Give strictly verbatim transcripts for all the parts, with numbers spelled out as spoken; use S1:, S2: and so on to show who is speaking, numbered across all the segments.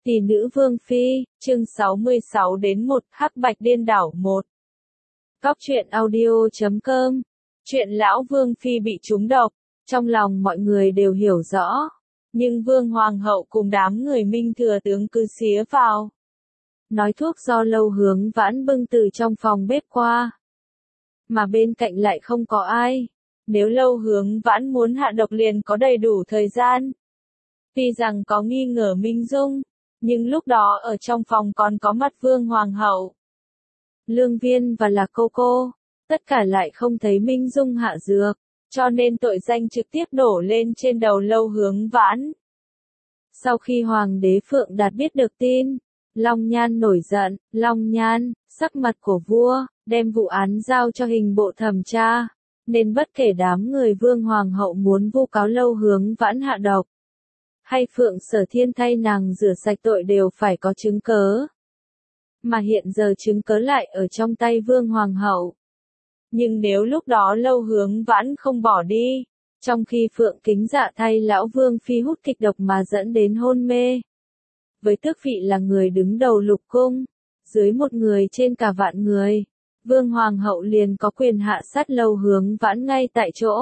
S1: Tỷ nữ Vương Phi, chương sáu mươi sáu đến một, Hắc Bạch Điên Đảo một. Góc truyện audio chấm com. Chuyện lão Vương Phi bị trúng độc, trong lòng mọi người đều hiểu rõ. Nhưng Vương Hoàng hậu cùng đám người Minh Thừa tướng cứ xía vào. Nói thuốc do Lâu Hướng Vãn bưng từ trong phòng bếp qua. Mà bên cạnh lại không có ai. Nếu Lâu Hướng Vãn muốn hạ độc liền có đầy đủ thời gian. Tuy rằng có nghi ngờ Minh Dung, nhưng lúc đó ở trong phòng còn có mặt Vương Hoàng hậu, Lương Viên và là cô cô, tất cả lại không thấy Minh Dung hạ dược, cho nên tội danh trực tiếp đổ lên trên đầu Lâu Hướng Vãn. Sau khi Hoàng đế Phượng Đạt biết được tin, Long Nhan nổi giận. Long Nhan, sắc mặt của vua, đem vụ án giao cho hình bộ thẩm tra, nên bất kể đám người Vương Hoàng hậu muốn vu cáo Lâu Hướng Vãn hạ độc, hay Phượng Sở Thiên thay nàng rửa sạch tội đều phải có chứng cớ. Mà hiện giờ chứng cớ lại ở trong tay Vương Hoàng hậu. Nhưng nếu lúc đó Lâu Hướng Vãn không bỏ đi, trong khi Phượng Kính Dạ thay lão Vương Phi hút kịch độc mà dẫn đến hôn mê, với tước vị là người đứng đầu lục cung, dưới một người trên cả vạn người, Vương Hoàng hậu liền có quyền hạ sát Lâu Hướng Vãn ngay tại chỗ.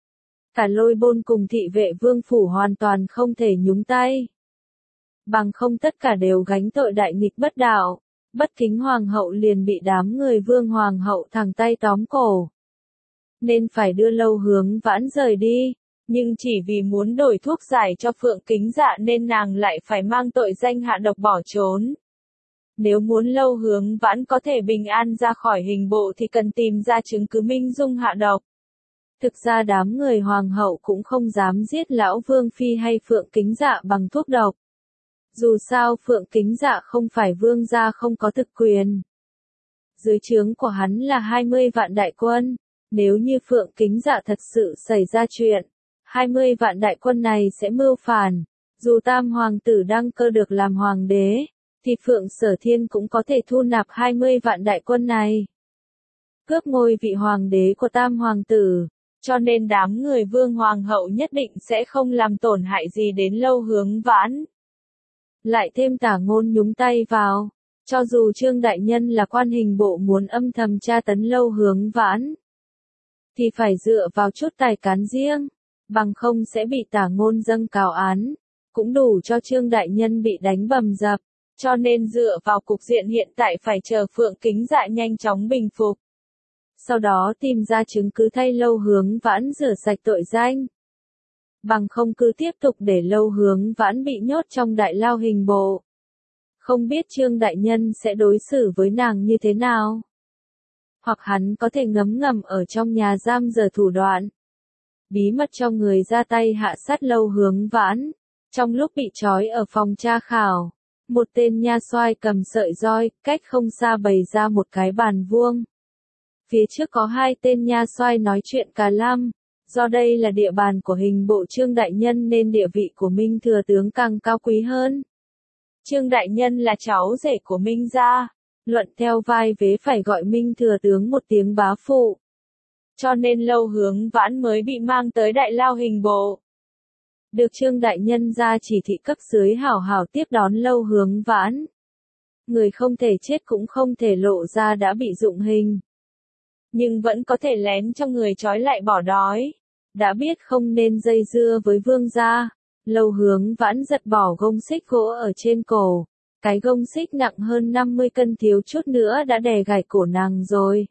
S1: Cả Lôi Bôn cùng thị vệ vương phủ hoàn toàn không thể nhúng tay. Bằng không tất cả đều gánh tội đại nghịch bất đạo, bất kính hoàng hậu liền bị đám người Vương Hoàng hậu thẳng tay tóm cổ. Nên phải đưa Lâu Hướng Vãn rời đi, nhưng chỉ vì muốn đổi thuốc giải cho Phượng Kính Dạ nên nàng lại phải mang tội danh hạ độc bỏ trốn. Nếu muốn Lâu Hướng Vãn có thể bình an ra khỏi hình bộ thì cần tìm ra chứng cứ Minh Dung hạ độc. Thực ra đám người hoàng hậu cũng không dám giết lão Vương Phi hay Phượng Kính Dạ bằng thuốc độc. Dù sao Phượng Kính Dạ không phải vương gia không có thực quyền. Dưới trướng của hắn là hai mươi vạn đại quân. Nếu như Phượng Kính Dạ thật sự xảy ra chuyện, hai mươi vạn đại quân này sẽ mưu phản. Dù tam hoàng tử đăng cơ được làm hoàng đế, thì Phượng Sở Thiên cũng có thể thu nạp hai mươi vạn đại quân này. Cướp ngôi vị hoàng đế của tam hoàng tử. Cho nên đám người Vương Hoàng hậu nhất định sẽ không làm tổn hại gì đến Lâu Hướng Vãn. Lại thêm Tả Ngôn nhúng tay vào, cho dù Trương Đại Nhân là quan hình bộ muốn âm thầm tra tấn Lâu Hướng Vãn, thì phải dựa vào chút tài cán riêng, bằng không sẽ bị Tả Ngôn dâng cáo án, cũng đủ cho Trương Đại Nhân bị đánh bầm dập, cho nên dựa vào cục diện hiện tại phải chờ Phượng Kính Dạ nhanh chóng bình phục. Sau đó tìm ra chứng cứ thay Lâu Hướng Vãn rửa sạch tội danh. Bằng không cứ tiếp tục để Lâu Hướng Vãn bị nhốt trong đại lao hình bộ. Không biết Trương Đại Nhân sẽ đối xử với nàng như thế nào. Hoặc hắn có thể ngấm ngầm ở trong nhà giam giở thủ đoạn. Bí mật cho người ra tay hạ sát Lâu Hướng Vãn. Trong lúc bị trói ở phòng tra khảo, một tên nha soai cầm sợi roi, cách không xa bày ra một cái bàn vuông. Phía trước có hai tên nha soai nói chuyện cà lăm, do đây là địa bàn của hình bộ Trương Đại Nhân nên địa vị của Minh Thừa tướng càng cao quý hơn. Trương Đại Nhân là cháu rể của Minh gia, luận theo vai vế phải gọi Minh Thừa tướng một tiếng bá phụ. Cho nên Lâu Hướng Vãn mới bị mang tới đại lao hình bộ. Được Trương Đại Nhân ra chỉ thị cấp dưới hảo hảo tiếp đón Lâu Hướng Vãn. Người không thể chết cũng không thể lộ ra đã bị dụng hình. Nhưng vẫn có thể lén cho người trói lại bỏ đói. Đã biết không nên dây dưa với vương gia, Lâu Hướng Vãn giật bỏ gông xích gỗ ở trên cổ. Cái gông xích nặng hơn năm mươi cân thiếu chút nữa đã đè gãy cổ nàng rồi.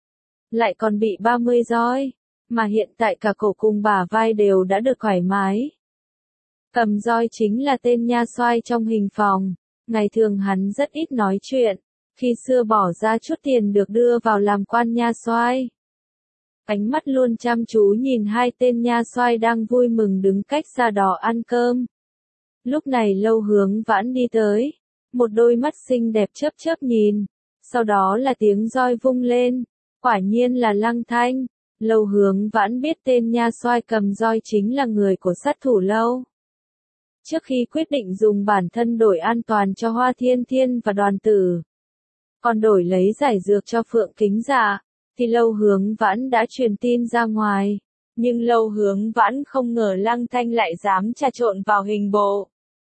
S1: Lại còn bị ba mươi roi, mà hiện tại cả cổ cùng bả vai đều đã được thoải mái. Cầm roi chính là tên nha soai trong hình phòng, ngày thường hắn rất ít nói chuyện. Khi xưa bỏ ra chút tiền được đưa vào làm quan nha soai. Ánh mắt luôn chăm chú nhìn hai tên nha soai đang vui mừng đứng cách xa đó ăn cơm. Lúc này Lâu Hướng Vãn đi tới, một đôi mắt xinh đẹp chớp chớp nhìn, sau đó là tiếng roi vung lên, quả nhiên là Lăng Thanh. Lâu Hướng Vãn biết tên nha soai cầm roi chính là người của sát thủ Lâu. Trước khi quyết định dùng bản thân đổi an toàn cho Hoa Thiên Thiên và Đoàn Tử, còn đổi lấy giải dược cho Phượng Kính Dạ, thì Lâu Hướng Vãn đã truyền tin ra ngoài. Nhưng Lâu Hướng Vãn không ngờ Lăng Thanh lại dám trà trộn vào hình bộ.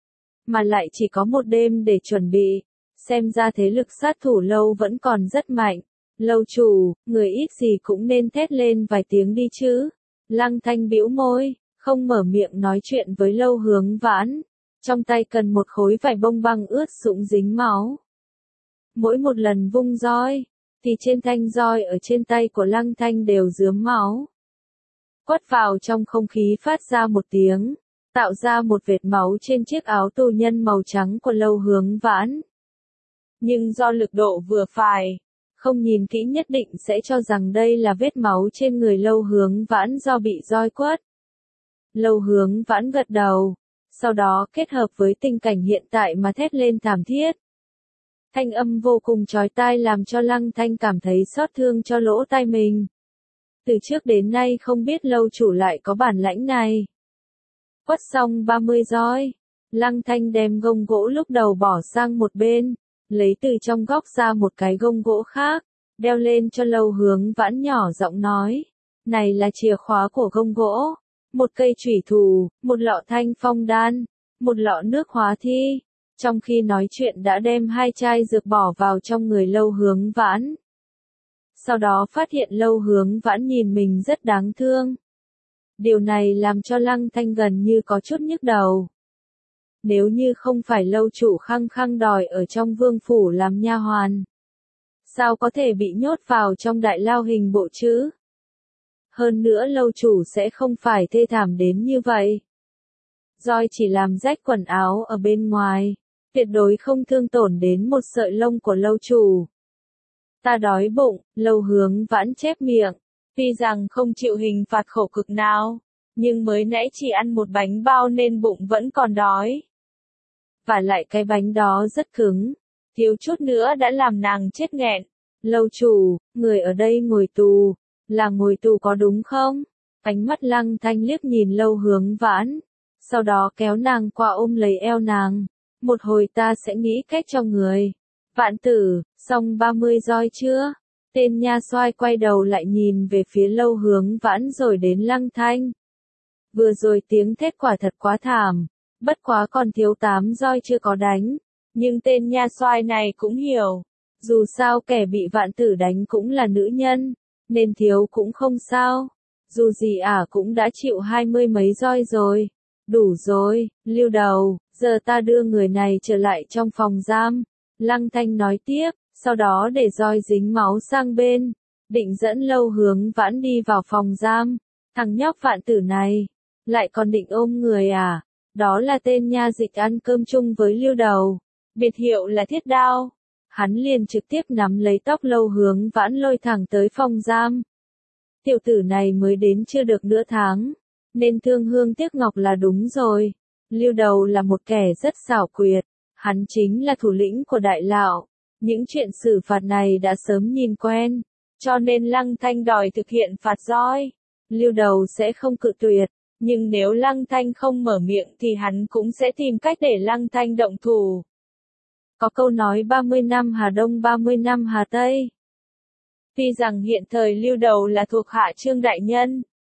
S1: mà lại chỉ có một đêm để chuẩn bị. Xem ra thế lực sát thủ Lâu vẫn còn rất mạnh. Lâu chủ, người ít gì cũng nên thét lên vài tiếng đi chứ. Lăng Thanh bĩu môi, không mở miệng nói chuyện với Lâu Hướng Vãn. Trong tay cần một khối vải bông băng ướt sũng dính máu. Mỗi một lần vung roi, thì trên thanh roi ở trên tay của Lăng Thanh đều rướm máu. Quất vào trong không khí phát ra một tiếng, tạo ra một vệt máu trên chiếc áo tù nhân màu trắng của Lâu Hướng Vãn. Nhưng do lực độ vừa phải, không nhìn kỹ nhất định sẽ cho rằng đây là vết máu trên người Lâu Hướng Vãn do bị roi quất. Lâu Hướng Vãn gật đầu, sau đó kết hợp với tình cảnh hiện tại mà thét lên thảm thiết. Thanh âm vô cùng chói tai làm cho Lăng Thanh cảm thấy xót thương cho lỗ tai mình. Từ trước đến nay không biết Lâu chủ lại có bản lãnh này. Quất xong ba mươi roi, Lăng Thanh đem gông gỗ lúc đầu bỏ sang một bên, lấy từ trong góc ra một cái gông gỗ khác, đeo lên cho Lâu Hướng Vãn, nhỏ giọng nói, này là chìa khóa của gông gỗ, một cây chủy thủ, một lọ thanh phong đan, một lọ nước hóa thi. Trong khi nói chuyện đã đem hai chai dược bỏ vào trong người Lâu Hướng Vãn. Sau đó phát hiện Lâu Hướng Vãn nhìn mình rất đáng thương. Điều này làm cho Lăng Thanh gần như có chút nhức đầu. Nếu như không phải Lâu chủ khăng khăng đòi ở trong vương phủ làm nha hoàn, sao có thể bị nhốt vào trong đại lao hình bộ chứ? Hơn nữa Lâu chủ sẽ không phải thê thảm đến như vậy. Roi chỉ làm rách quần áo ở bên ngoài, tuyệt đối không thương tổn đến một sợi lông của Lâu chủ. Ta đói bụng, Lâu Hướng Vãn chép miệng, tuy rằng không chịu hình phạt khổ cực nào, nhưng mới nãy chỉ ăn một bánh bao nên bụng vẫn còn đói. Và lại cái bánh đó rất cứng, thiếu chút nữa đã làm nàng chết nghẹn. Lâu chủ, người ở đây ngồi tù, là ngồi tù có đúng không? Ánh mắt Lăng Thanh liếc nhìn Lâu Hướng Vãn, sau đó kéo nàng qua ôm lấy eo nàng. Một hồi ta sẽ nghĩ cách cho người. Vãn tử, xong ba mươi roi chưa? Tên nha soai quay đầu lại nhìn về phía Lâu Hướng Vãn rồi đến Lăng Thanh. Vừa rồi tiếng thét quả thật quá thảm, bất quá còn thiếu tám roi chưa có đánh. Nhưng tên nha soai này cũng hiểu, dù sao kẻ bị Vãn tử đánh cũng là nữ nhân, nên thiếu cũng không sao. Dù gì ả cũng đã chịu hai mươi mấy roi rồi. Đủ rồi, Lưu Đầu, giờ ta đưa người này trở lại trong phòng giam. Lăng Thanh nói tiếp, sau đó để roi dính máu sang bên, định dẫn Lâu Hướng Vãn đi vào phòng giam. Thằng nhóc Vạn tử này, lại còn định ôm người à? Đó là tên nha dịch ăn cơm chung với Lưu Đầu, biệt hiệu là Thiết Đao. Hắn liền trực tiếp nắm lấy tóc Lâu Hướng Vãn lôi thẳng tới phòng giam. Tiểu tử này mới đến chưa được nửa tháng, nên thương hương tiếc ngọc là đúng rồi. Lưu Đầu là một kẻ rất xảo quyệt, hắn chính là thủ lĩnh của đại lão. Những chuyện xử phạt này đã sớm nhìn quen, cho nên Lăng Thanh đòi thực hiện phạt roi. Lưu Đầu sẽ không cự tuyệt, nhưng nếu Lăng Thanh không mở miệng thì hắn cũng sẽ tìm cách để Lăng Thanh động thủ. Có câu nói ba mươi năm Hà Đông ba mươi năm Hà Tây. Tuy rằng hiện thời Lưu Đầu là thuộc hạ Trương đại nhân,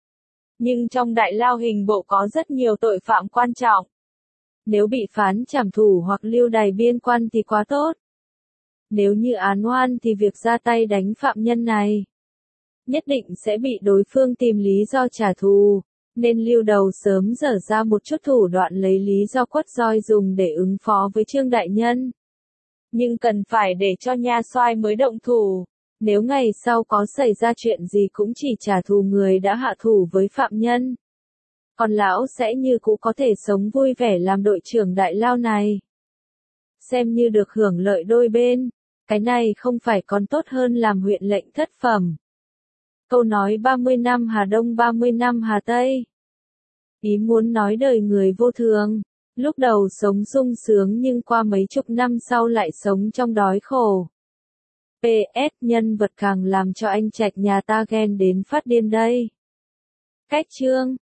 S1: nhưng trong đại lao hình bộ có rất nhiều tội phạm quan trọng. Nếu bị phán trảm thủ hoặc lưu đày biên quan thì quá tốt. Nếu như án oan thì việc ra tay đánh phạm nhân này nhất định sẽ bị đối phương tìm lý do trả thù, nên Lưu Đầu sớm dở ra một chút thủ đoạn lấy lý do quất roi dùng để ứng phó với Trương đại nhân. Nhưng cần phải để cho nha soai mới động thủ. Nếu ngày sau có xảy ra chuyện gì cũng chỉ trả thù người đã hạ thủ với phạm nhân. Còn lão sẽ như cũ có thể sống vui vẻ làm đội trưởng đại lao này. Xem như được hưởng lợi đôi bên. Cái này không phải còn tốt hơn làm huyện lệnh thất phẩm. Câu nói ba mươi năm Hà Đông ba mươi năm Hà Tây. Ý muốn nói đời người vô thường. Lúc đầu sống sung sướng nhưng qua mấy chục năm sau lại sống trong đói khổ. pê ét nhân vật càng làm cho anh Trạch nhà ta ghen đến phát điên đây. Cách chương